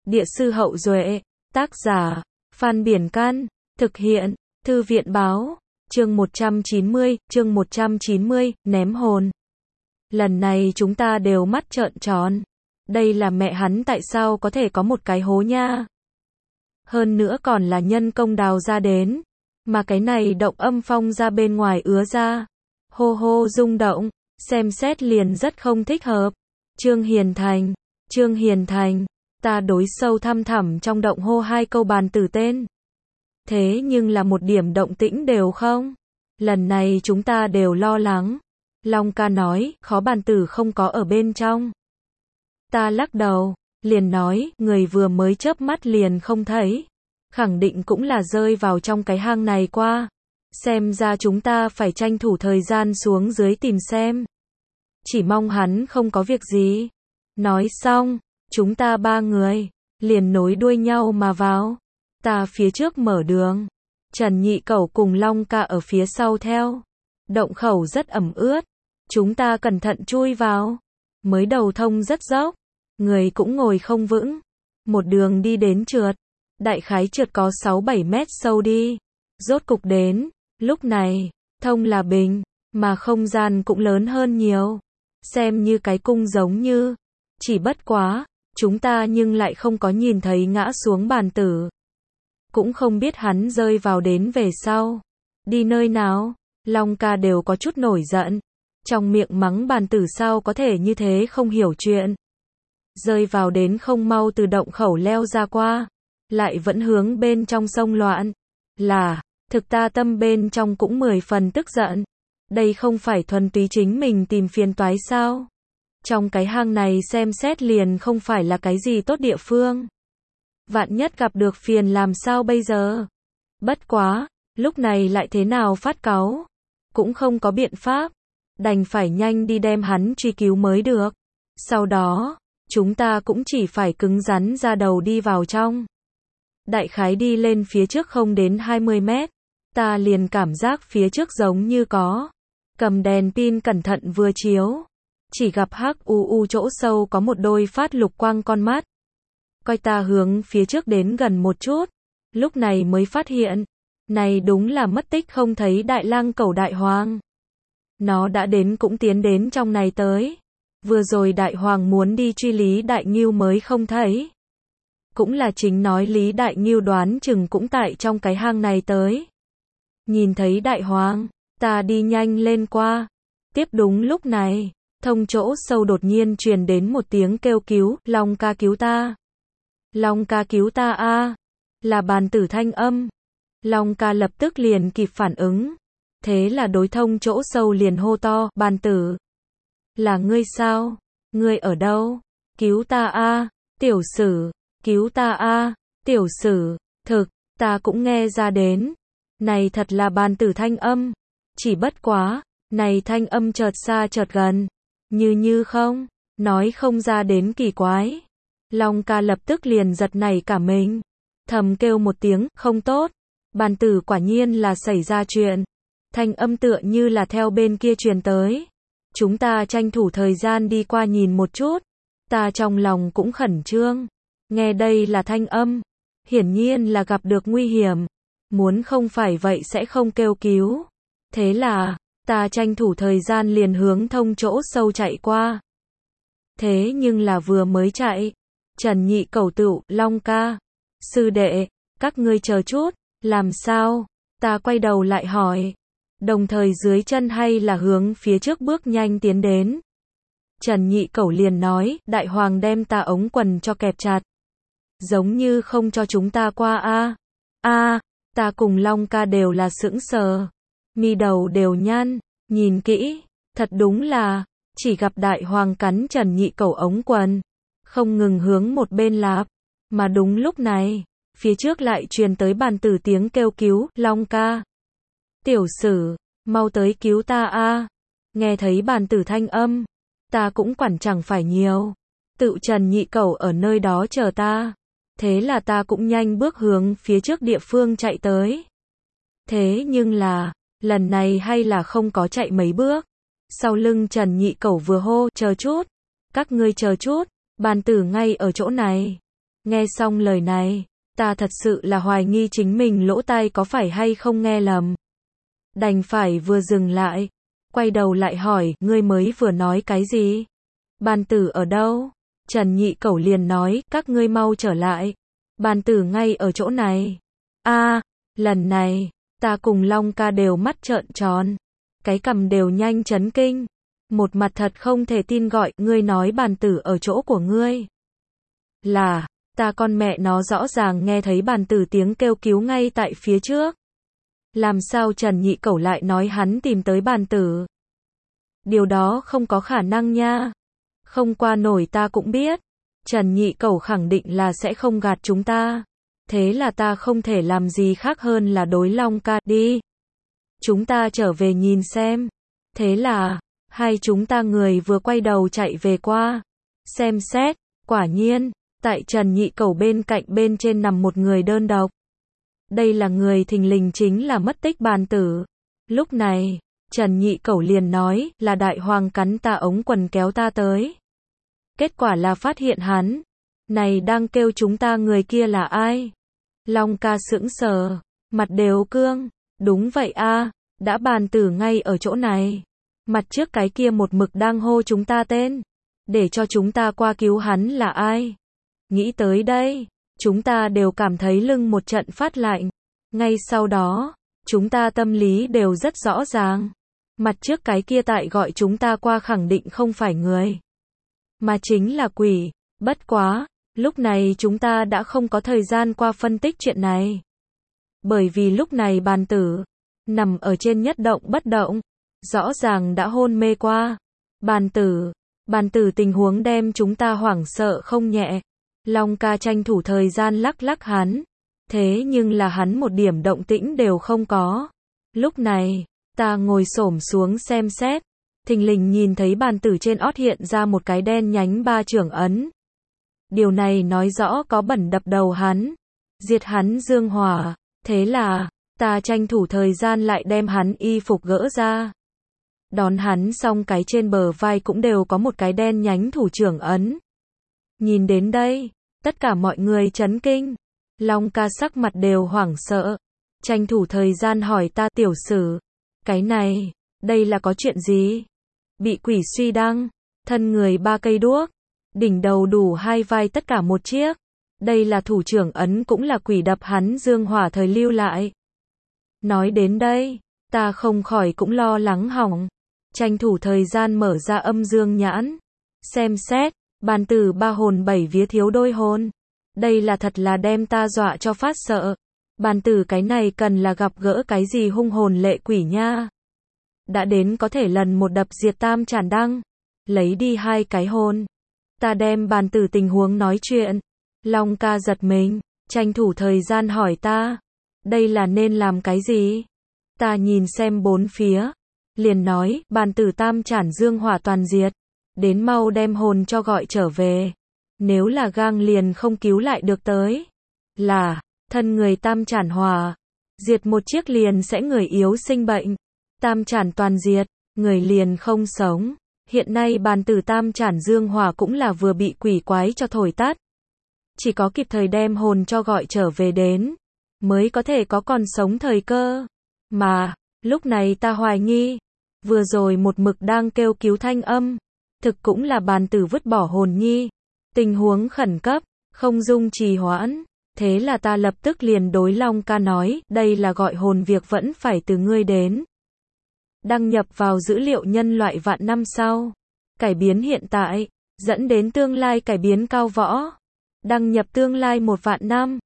Địa sư Hậu Duệ, tác giả, Phan Biển Can, thực hiện, Thư viện báo, chương 190, ném hồn. Lần này chúng ta đều mắt trợn tròn. Đây là mẹ hắn tại sao có thể có một cái hố nha. Hơn nữa còn là nhân công đào ra đến. Mà cái này động âm phong ra bên ngoài ứa ra. Hô hô rung động, xem xét liền rất không thích hợp. Trương Hiền Thành, ta đối sâu thăm thẳm trong động hô hai câu bàn tử tên. Thế nhưng là một điểm động tĩnh đều không. Lần này chúng ta đều lo lắng. Long ca nói, khó bàn tử không có ở bên trong. Ta lắc đầu, liền nói, người vừa mới chớp mắt liền không thấy. Khẳng định cũng là rơi vào trong cái hang này qua. Xem ra chúng ta phải tranh thủ thời gian xuống dưới tìm xem. Chỉ mong hắn không có việc gì. Nói xong, chúng ta ba người, liền nối đuôi nhau mà vào. Ta phía trước mở đường. Trần Nhị Cẩu cùng Long ca ở phía sau theo. Động khẩu rất ẩm ướt. Chúng ta cẩn thận chui vào. Mới đầu thông rất dốc. Người cũng ngồi không vững. Một đường đi đến trượt. Đại khái trượt có 6-7 mét sâu đi. Rốt cục đến. Lúc này, thông là bình. Mà không gian cũng lớn hơn nhiều. Xem như cái cung giống như. Chỉ bất quá. Chúng ta nhưng lại không có nhìn thấy ngã xuống bàn tử. Cũng không biết hắn rơi vào đến về sau. Đi nơi nào. Long ca đều có chút nổi giận. Trong miệng mắng bàn tử sao có thể như thế không hiểu chuyện. Rơi vào đến không mau từ động khẩu leo ra qua. Lại vẫn hướng bên trong sông loạn. Là, thực ta tâm bên trong cũng 10 phần tức giận. Đây không phải thuần túy chính mình tìm phiền toái sao. Trong cái hang này xem xét liền không phải là cái gì tốt địa phương. Vạn nhất gặp được phiền làm sao bây giờ. Bất quá, lúc này lại thế nào phát cáu. Cũng không có biện pháp. Đành phải nhanh đi đem hắn truy cứu mới được. Sau đó, chúng ta cũng chỉ phải cứng rắn ra đầu đi vào trong. Đại khái đi lên phía trước không đến 20 mét. Ta liền cảm giác phía trước giống như có. Cầm đèn pin cẩn thận vừa chiếu. Chỉ gặp hắc u chỗ sâu có một đôi phát lục quang con mắt. Coi ta hướng phía trước đến gần một chút. Lúc này mới phát hiện. Này đúng là mất tích không thấy đại lang cẩu đại hoàng. Nó đã đến cũng tiến đến trong này tới. Vừa rồi đại hoàng muốn đi truy Lý Đại Ngưu mới không thấy. Cũng là chính nói Lý Đại Ngưu đoán chừng cũng tại trong cái hang này tới. Nhìn thấy đại hoàng, ta đi nhanh lên qua. Tiếp đúng lúc này, thông chỗ sâu đột nhiên truyền đến một tiếng kêu cứu, Long ca cứu ta. Long ca cứu ta a. Là bàn tử thanh âm. Long ca lập tức liền kịp phản ứng. Thế là đối thông chỗ sâu liền hô to, bàn tử. Là ngươi sao? Ngươi ở đâu? Cứu ta a, tiểu sử. Cứu ta a, tiểu sử. Thực, ta cũng nghe ra đến. Này thật là bàn tử thanh âm. Chỉ bất quá, này thanh âm chợt xa chợt gần. Như không, nói không ra đến kỳ quái. Long ca lập tức liền giật nảy cả mình. Thầm kêu một tiếng, không tốt. Bàn tử quả nhiên là xảy ra chuyện. Thanh âm tựa như là theo bên kia truyền tới. Chúng ta tranh thủ thời gian đi qua nhìn một chút. Ta trong lòng cũng khẩn trương. Nghe đây là thanh âm. Hiển nhiên là gặp được nguy hiểm. Muốn không phải vậy sẽ không kêu cứu. Thế là, ta tranh thủ thời gian liền hướng thông chỗ sâu chạy qua. Thế nhưng là vừa mới chạy. Trần Nhị Cẩu tựu, Long ca. Sư đệ, các ngươi chờ chút. Làm sao? Ta quay đầu lại hỏi. Đồng thời dưới chân hay là hướng phía trước bước nhanh tiến đến. Trần Nhị Cẩu liền nói, đại hoàng đem ta ống quần cho kẹp chặt. Giống như không cho chúng ta qua a. Ta cùng Long ca đều là sững sờ. Mi đầu đều nhăn, nhìn kỹ, thật đúng là, chỉ gặp đại hoàng cắn Trần Nhị Cẩu ống quần. Không ngừng hướng một bên lạp. Mà đúng lúc này, phía trước lại truyền tới bàn tử tiếng kêu cứu, Long ca. Tiểu sử, mau tới cứu ta a. Nghe thấy bàn tử thanh âm, ta cũng quản chẳng phải nhiều. Tự Trần Nhị Cẩu ở nơi đó chờ ta. Thế là ta cũng nhanh bước hướng phía trước địa phương chạy tới. Thế nhưng là, lần này hay là không có chạy mấy bước. Sau lưng Trần Nhị Cẩu vừa hô, chờ chút. Các ngươi chờ chút, bàn tử ngay ở chỗ này. Nghe xong lời này, ta thật sự là hoài nghi chính mình lỗ tai có phải hay không nghe lầm. Đành phải vừa dừng lại, quay đầu lại hỏi, ngươi mới vừa nói cái gì? Bàn tử ở đâu? Trần Nhị Cẩu liền nói, các ngươi mau trở lại. Bàn tử ngay ở chỗ này. Lần này, ta cùng Long ca đều mắt trợn tròn. Cái cằm đều nhanh chấn kinh. Một mặt thật không thể tin gọi, ngươi nói bàn tử ở chỗ của ngươi. Là, ta con mẹ nó rõ ràng nghe thấy bàn tử tiếng kêu cứu ngay tại phía trước. Làm sao Trần Nhị Cẩu lại nói hắn tìm tới bàn tử? Điều đó không có khả năng nha. Không qua nổi ta cũng biết. Trần Nhị Cẩu khẳng định là sẽ không gạt chúng ta. Thế là ta không thể làm gì khác hơn là đối Long ca đi. Chúng ta trở về nhìn xem. Thế là, hai chúng ta người vừa quay đầu chạy về qua. Xem xét, quả nhiên, tại Trần Nhị Cẩu bên cạnh bên trên nằm một người đơn độc. Đây là người thình lình chính là mất tích bàn tử. Lúc này, Trần Nhị Cẩu liền nói là đại hoàng cắn ta ống quần kéo ta tới. Kết quả là phát hiện hắn. Này đang kêu chúng ta người kia là ai? Long ca sững sờ, mặt đều cương. Đúng vậy đã bàn tử ngay ở chỗ này. Mặt trước cái kia một mực đang hô chúng ta tên. Để cho chúng ta qua cứu hắn là ai? Nghĩ tới đây, chúng ta đều cảm thấy lưng một trận phát lạnh. Ngay sau đó, chúng ta tâm lý đều rất rõ ràng. Mặt trước cái kia tại gọi chúng ta qua khẳng định không phải người, mà chính là quỷ. Bất quá, lúc này chúng ta đã không có thời gian qua phân tích chuyện này. Bởi vì lúc này bàn tử nằm ở trên nhất động bất động, rõ ràng đã hôn mê qua. Bàn tử tình huống đem chúng ta hoảng sợ không nhẹ. Long ca tranh thủ thời gian lắc lắc hắn. Thế nhưng là hắn một điểm động tĩnh đều không có. Lúc này, ta ngồi xổm xuống xem xét. Thình lình nhìn thấy bàn tử trên ót hiện ra một cái đen nhánh 3 trưởng ấn. Điều này nói rõ có bẩn đập đầu hắn. Diệt hắn dương hỏa. Thế là, ta tranh thủ thời gian lại đem hắn y phục gỡ ra. Đón hắn xong cái trên bờ vai cũng đều có một cái đen nhánh thủ trưởng ấn. Nhìn đến đây, tất cả mọi người chấn kinh. Long ca sắc mặt đều hoảng sợ. Tranh thủ thời gian hỏi ta tiểu sử. Cái này, đây là có chuyện gì? Bị quỷ suy đăng. Thân người 3 cây đuốc. Đỉnh đầu đủ 2 vai tất cả một chiếc. Đây là thủ trưởng ấn cũng là quỷ đập hắn dương hỏa thời lưu lại. Nói đến đây, ta không khỏi cũng lo lắng hỏng. Tranh thủ thời gian mở ra âm dương nhãn. Xem xét, bàn tử 3 hồn 7 vía thiếu đôi hồn. Đây là thật là đem ta dọa cho phát sợ. Bàn tử cái này cần là gặp gỡ cái gì hung hồn lệ quỷ nha. Đã đến có thể lần một đập diệt tam tràn đăng. Lấy đi 2 cái hồn. Ta đem bàn tử tình huống nói chuyện. Long ca giật mình, tranh thủ thời gian hỏi ta. Đây là nên làm cái gì? Ta nhìn xem bốn phía. Liền nói, bàn tử tam trản dương hỏa toàn diệt. Đến mau đem hồn cho gọi trở về. Nếu là gang liền không cứu lại được tới. Là, thân người tam trản hỏa. Diệt một chiếc liền sẽ người yếu sinh bệnh. Tam trản toàn diệt, người liền không sống. Hiện nay bàn tử tam trản dương hỏa cũng là vừa bị quỷ quái cho thổi tắt. Chỉ có kịp thời đem hồn cho gọi trở về đến, mới có thể có còn sống thời cơ. Mà, lúc này ta hoài nghi, vừa rồi một mực đang kêu cứu thanh âm, thực cũng là bàn tử vứt bỏ hồn nhi. Tình huống khẩn cấp, không dung trì hoãn. Thế là ta lập tức liền đối Long ca nói, đây là gọi hồn việc vẫn phải từ ngươi đến. Đăng nhập vào dữ liệu nhân loại vạn năm sau. Cải biến hiện tại, dẫn đến tương lai cải biến cao võ. Đăng nhập tương lai 1 vạn năm.